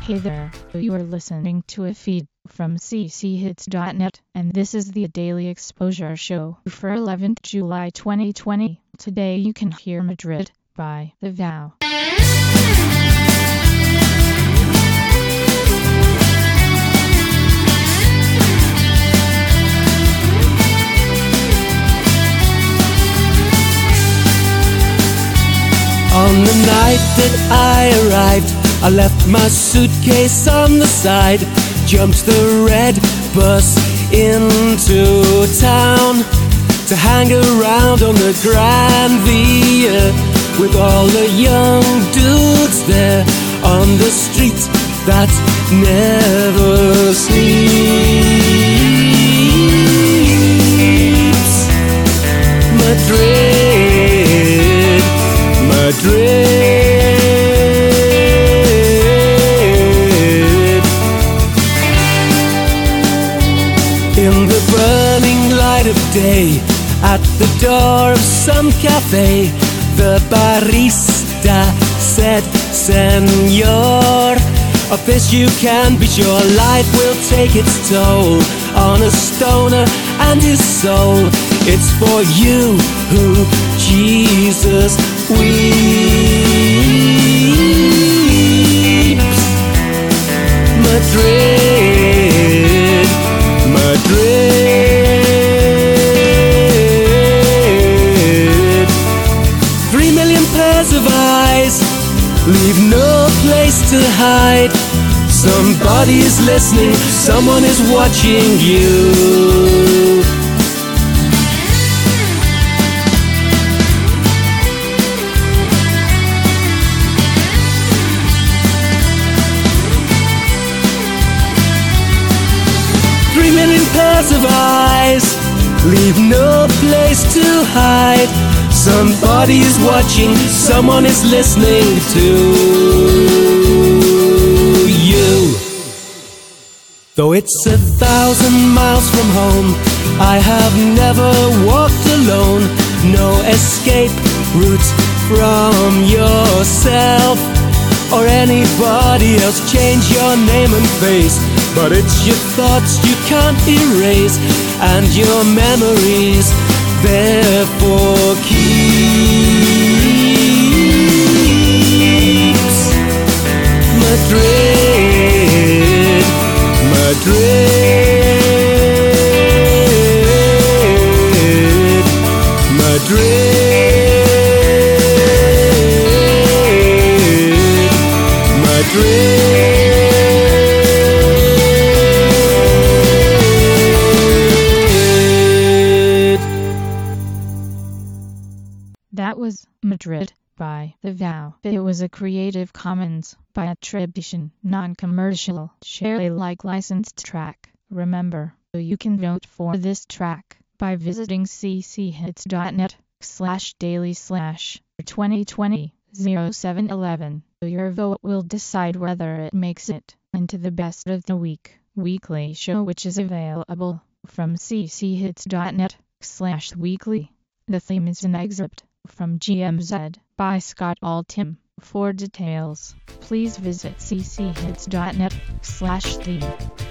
Hey there, you are listening to a feed from cchits.net, and this is the Daily Exposure Show for 11th July 2020. Today you can hear Madrid by The Vow. On the night that I arrived, I left my suitcase on the side, jumped the red bus into town to hang around on the Gran Via with all the young dudes there on the street that never sleeps. Madrid, in the burning light of day, at the door of some cafe, the barista said, "Senor, of this you can be sure, life will take its toll on a stoner and his soul. It's for you who Jesus weeps." Madrid, Madrid, 3 million pairs of eyes leave no place to hide. Somebody is listening, someone is watching you. 3 million pairs of eyes leave no place to hide. Somebody is watching, someone is listening to you. Though it's 1,000 miles from home, I have never walked alone. No escape route from yourself or anybody else. Change your name and face, but it's your thoughts you can't erase, and your memories therefore keeps. Madrid, Madrid, Madrid, Madrid. That was Madrid by The Vow. It was a Creative Commons by attribution, non-commercial, share Alike licensed track. Remember, you can vote for this track by visiting cchits.net/daily/2020-0711. Your vote will decide whether it makes it into the best of the week weekly show, which is available from cchits.net/weekly. The theme is an excerpt from GMZ by Scott Altham. For details, please visit cchits.net/theme.